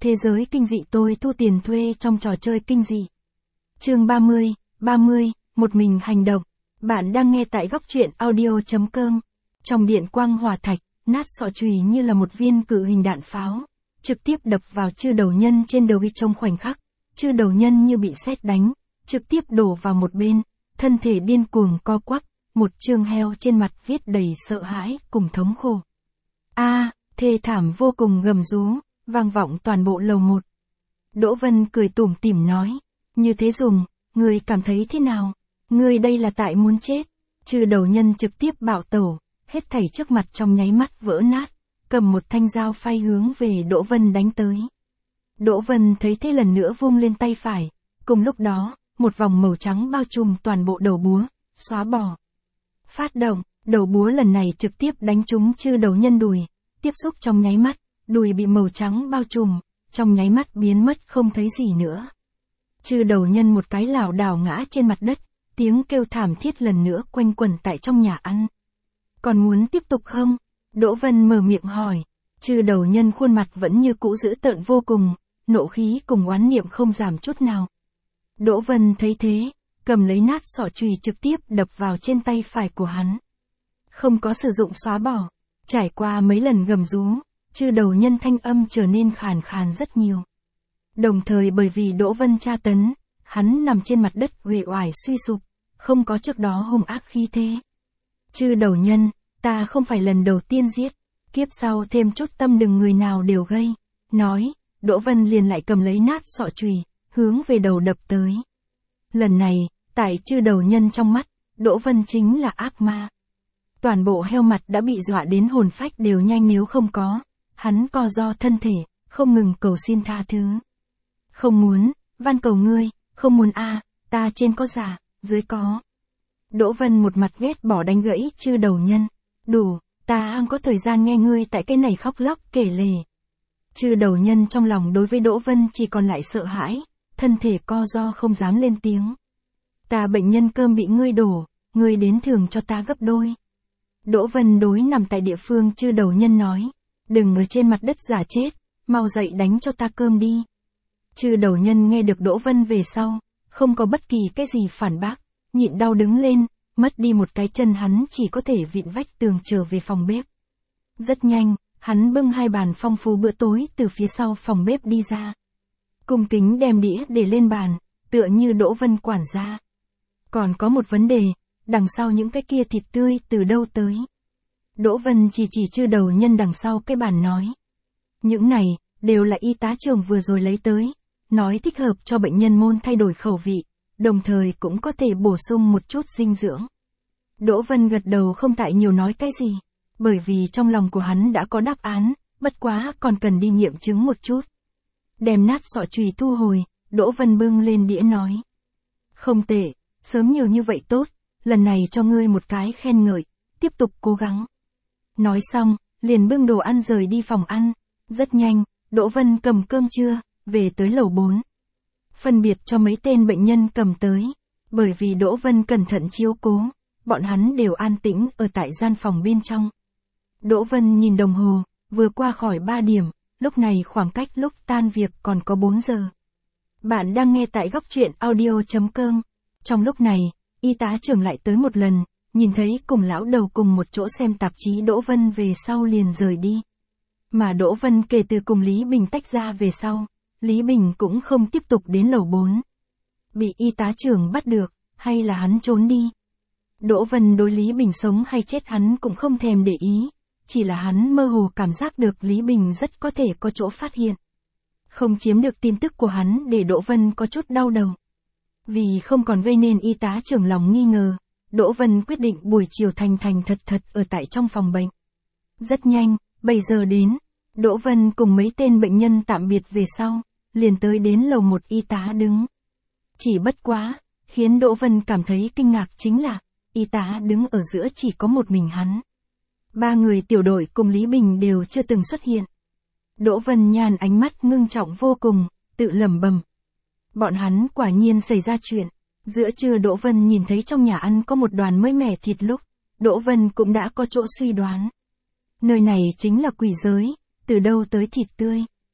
Thế giới kinh dị tôi thu tiền thuê trong trò chơi kinh dị. Chương 30, một mình hành động. Bạn đang nghe tại góc truyện audio.com. Trong điện quang hỏa thạch, nát sọ chùy như là một viên cự hình đạn pháo, trực tiếp đập vào chư đầu nhân trên đầu. Trong khoảnh khắc, chư đầu nhân như bị sét đánh, trực tiếp đổ vào một bên, thân thể điên cuồng co quắp, một trương heo trên mặt viết đầy sợ hãi cùng thống khổ. Thê thảm vô cùng gầm rú, vang vọng toàn bộ lầu 1. Đỗ Vân cười tủm tỉm nói, như thế dùng, ngươi cảm thấy thế nào? Ngươi đây là tại muốn chết. Chư đầu nhân trực tiếp bạo tẩu, hết thảy trước mặt trong nháy mắt vỡ nát, cầm một thanh dao phay hướng về Đỗ Vân đánh tới. Đỗ Vân thấy thế lần nữa vung lên tay phải, cùng lúc đó, một vòng màu trắng bao trùm toàn bộ đầu búa, xóa bỏ. Phát động, đầu búa lần này trực tiếp đánh trúng chư đầu nhân đùi, tiếp xúc trong nháy mắt, đùi bị màu trắng bao trùm, trong nháy mắt biến mất không thấy gì nữa. Chư đầu nhân một cái lảo đảo ngã trên mặt đất, tiếng kêu thảm thiết lần nữa quanh quẩn tại trong nhà ăn. Còn muốn tiếp tục không? Đỗ Vân mở miệng hỏi. Chư đầu nhân khuôn mặt vẫn như cũ dữ tợn vô cùng, nộ khí cùng oán niệm không giảm chút nào. Đỗ Vân thấy thế, cầm lấy nát sọ chùy trực tiếp đập vào trên tay phải của hắn. Không có sử dụng xóa bỏ, trải qua mấy lần gầm rú, chư đầu nhân thanh âm trở nên khàn khàn rất nhiều. Đồng thời bởi vì Đỗ Vân tra tấn, hắn nằm trên mặt đất uể oải suy sụp, không có trước đó hung ác khí thế. Chư đầu nhân, ta không phải lần đầu tiên giết, kiếp sau thêm chút tâm đừng người nào đều gây. Nói, Đỗ Vân liền lại cầm lấy nát sọ chùy, hướng về đầu đập tới. Lần này, tại chư đầu nhân trong mắt, Đỗ Vân chính là ác ma. Toàn bộ heo mặt đã bị dọa đến hồn phách đều nhanh nếu không có. Hắn co ro thân thể, không ngừng cầu xin tha thứ. Không muốn, van cầu ngươi, không muốn ta trên có giả, dưới có. Đỗ Vân một mặt ghét bỏ đánh gãy chư đầu nhân. Đủ, ta không có thời gian nghe ngươi tại cái này khóc lóc kể lể. Chư đầu nhân trong lòng đối với Đỗ Vân chỉ còn lại sợ hãi, thân thể co ro không dám lên tiếng. Ta bệnh nhân cơm bị ngươi đổ, ngươi đến thưởng cho ta gấp đôi. Đỗ Vân đối nằm tại địa phương chư đầu nhân nói, đừng ở trên mặt đất giả chết, mau dậy đánh cho ta cơm đi. Chư đầu nhân nghe được Đỗ Vân về sau, không có bất kỳ cái gì phản bác, nhịn đau đứng lên, mất đi một cái chân hắn chỉ có thể vịn vách tường trở về phòng bếp. Rất nhanh, hắn bưng 2 bàn phong phú bữa tối từ phía sau phòng bếp đi ra. Cung kính đem đĩa để lên bàn, tựa như Đỗ Vân quản gia. Còn có một vấn đề, đằng sau những cái kia thịt tươi từ đâu tới? Đỗ Vân chỉ chư đầu nhân đằng sau cái bàn nói. Những này, đều là y tá trưởng vừa rồi lấy tới, nói thích hợp cho bệnh nhân môn thay đổi khẩu vị, đồng thời cũng có thể bổ sung một chút dinh dưỡng. Đỗ Vân gật đầu không tại nhiều nói cái gì, bởi vì trong lòng của hắn đã có đáp án, bất quá còn cần đi nghiệm chứng một chút. Đem nát sọ chùy thu hồi, Đỗ Vân bưng lên đĩa nói. Không tệ, sớm nhiều như vậy tốt, lần này cho ngươi một cái khen ngợi, tiếp tục cố gắng. Nói xong, liền bưng đồ ăn rời đi phòng ăn. Rất nhanh, Đỗ Vân cầm cơm trưa, về tới lầu 4. Phân biệt cho mấy tên bệnh nhân cầm tới, bởi vì Đỗ Vân cẩn thận chiếu cố, bọn hắn đều an tĩnh ở tại gian phòng bên trong. Đỗ Vân nhìn đồng hồ, vừa qua khỏi 3 điểm, lúc này khoảng cách lúc tan việc còn có 4 giờ. Bạn đang nghe tại góc truyện audio.com. Trong lúc này, y tá trưởng lại tới một lần, nhìn thấy cùng lão đầu cùng một chỗ xem tạp chí Đỗ Vân về sau liền rời đi. Mà Đỗ Vân kể từ cùng Lý Bình tách ra về sau, Lý Bình cũng không tiếp tục đến lầu 4. Bị y tá trưởng bắt được, hay là hắn trốn đi? Đỗ Vân đối Lý Bình sống hay chết hắn cũng không thèm để ý, chỉ là hắn mơ hồ cảm giác được Lý Bình rất có thể có chỗ phát hiện. Không chiếm được tin tức của hắn để Đỗ Vân có chút đau đầu. Vì không còn gây nên y tá trưởng lòng nghi ngờ, Đỗ Vân quyết định buổi chiều thành thật ở tại trong phòng bệnh. Rất nhanh, 7 giờ đến, Đỗ Vân cùng mấy tên bệnh nhân tạm biệt về sau, liền tới đến lầu 1 y tá đứng. Chỉ bất quá, khiến Đỗ Vân cảm thấy kinh ngạc chính là, y tá đứng ở giữa chỉ có một mình hắn. 3 người tiểu đội cùng Lý Bình đều chưa từng xuất hiện. Đỗ Vân nhàn ánh mắt ngưng trọng vô cùng, tự lẩm bẩm. Bọn hắn quả nhiên xảy ra chuyện. Giữa trưa Đỗ Vân nhìn thấy trong nhà ăn có một đoàn mới mẻ thịt lúc, Đỗ Vân cũng đã có chỗ suy đoán. Nơi này chính là quỷ giới, từ đâu tới thịt tươi.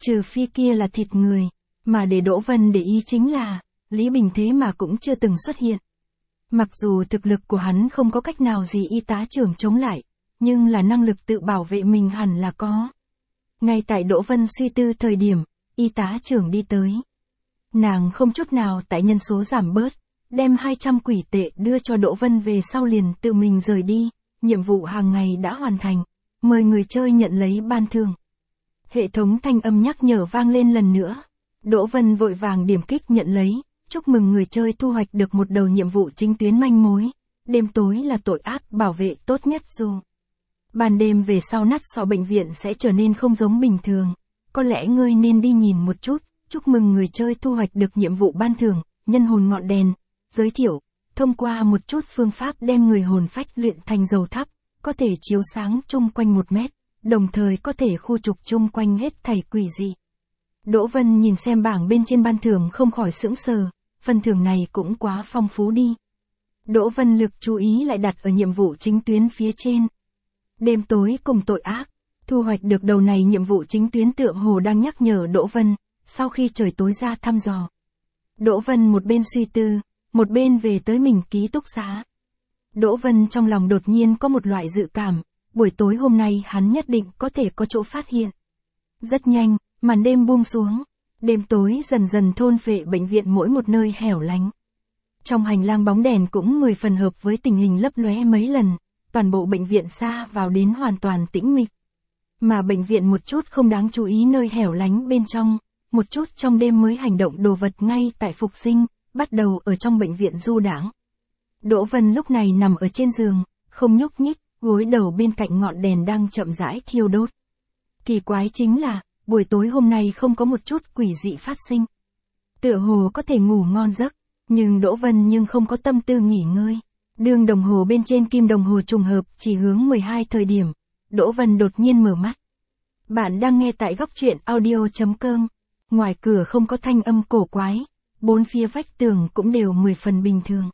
Trừ phi kia là thịt người, mà để Đỗ Vân để ý chính là, Lý Bình thế mà cũng chưa từng xuất hiện. Mặc dù thực lực của hắn không có cách nào gì y tá trưởng chống lại, nhưng là năng lực tự bảo vệ mình hẳn là có. Ngay tại Đỗ Vân suy tư thời điểm, y tá trưởng đi tới. Nàng không chút nào tại nhân số giảm bớt, đem 200 quỷ tệ đưa cho Đỗ Vân về sau liền tự mình rời đi, nhiệm vụ hàng ngày đã hoàn thành, mời người chơi nhận lấy ban thưởng. Hệ thống thanh âm nhắc nhở vang lên lần nữa. Đỗ Vân vội vàng điểm kích nhận lấy, chúc mừng người chơi thu hoạch được một đầu nhiệm vụ chính tuyến manh mối. Đêm tối là tội ác bảo vệ tốt nhất dù. Ban đêm về sau nát sọ bệnh viện sẽ trở nên không giống bình thường. Có lẽ ngươi nên đi nhìn một chút, chúc mừng người chơi thu hoạch được nhiệm vụ ban thưởng, nhân hồn ngọn đèn. Giới thiệu, thông qua một chút phương pháp đem người hồn phách luyện thành dầu thắp, có thể chiếu sáng chung quanh 1 mét, đồng thời có thể khu trục chung quanh hết thảy quỷ dị. Đỗ Vân nhìn xem bảng bên trên ban thưởng không khỏi sững sờ, phần thưởng này cũng quá phong phú đi. Đỗ Vân lực chú ý lại đặt ở nhiệm vụ chính tuyến phía trên. Đêm tối cùng tội ác, thu hoạch được đầu này nhiệm vụ chính tuyến tựa hồ đang nhắc nhở Đỗ Vân, sau khi trời tối ra thăm dò. Đỗ Vân một bên suy tư, một bên về tới mình ký túc xá. Đỗ Vân trong lòng đột nhiên có một loại dự cảm, buổi tối hôm nay hắn nhất định có thể có chỗ phát hiện. Rất nhanh, màn đêm buông xuống, đêm tối dần dần thôn phệ bệnh viện mỗi một nơi hẻo lánh. Trong hành lang bóng đèn cũng 10 phần hợp với tình hình lấp lóe mấy lần, toàn bộ bệnh viện xa vào đến hoàn toàn tĩnh mịch. Mà bệnh viện một chút không đáng chú ý nơi hẻo lánh bên trong, một chút trong đêm mới hành động đồ vật ngay tại phục sinh, bắt đầu ở trong bệnh viện du đãng. Đỗ Vân lúc này nằm ở trên giường, không nhúc nhích, gối đầu bên cạnh ngọn đèn đang chậm rãi thiêu đốt. Kỳ quái chính là, buổi tối hôm nay không có một chút quỷ dị phát sinh. Tựa hồ có thể ngủ ngon giấc, nhưng Đỗ Vân không có tâm tư nghỉ ngơi. Đường đồng hồ bên trên kim đồng hồ trùng hợp chỉ hướng 12 thời điểm, Đỗ Vân đột nhiên mở mắt. Bạn đang nghe tại góc truyện audio.com. Ngoài cửa không có thanh âm cổ quái, bốn phía vách tường cũng đều 10 phần bình thường.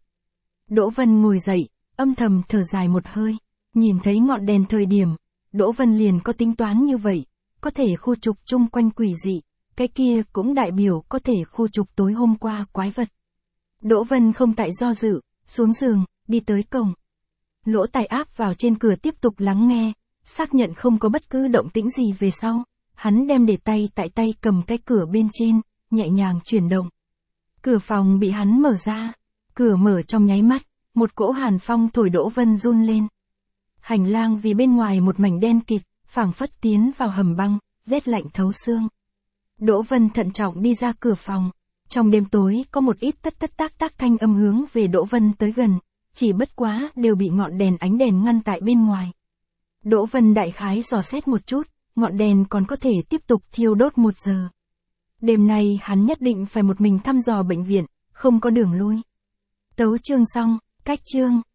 Đỗ Vân ngồi dậy, âm thầm thở dài một hơi, nhìn thấy ngọn đèn thời điểm, Đỗ Vân liền có tính toán như vậy, có thể khu trục chung quanh quỷ dị, cái kia cũng đại biểu có thể khu trục tối hôm qua quái vật. Đỗ Vân không tại do dự, xuống giường, đi tới cổng. Lỗ tai áp vào trên cửa tiếp tục lắng nghe, xác nhận không có bất cứ động tĩnh gì về sau, hắn đem để tay tại tay cầm cái cửa bên trên, nhẹ nhàng chuyển động. Cửa phòng bị hắn mở ra, cửa mở trong nháy mắt, một cỗ hàn phong thổi Đỗ Vân run lên. Hành lang vì bên ngoài một mảnh đen kịt, phảng phất tiến vào hầm băng, rét lạnh thấu xương. Đỗ Vân thận trọng đi ra cửa phòng, trong đêm tối có một ít tất tất tác tác thanh âm hướng về Đỗ Vân tới gần, chỉ bất quá đều bị ngọn đèn ánh đèn ngăn tại bên ngoài. Đỗ Vân đại khái dò xét một chút, ngọn đèn còn có thể tiếp tục thiêu đốt 1 giờ. Đêm nay hắn nhất định phải một mình thăm dò bệnh viện, không có đường lui. Tấu chương xong, cách chương.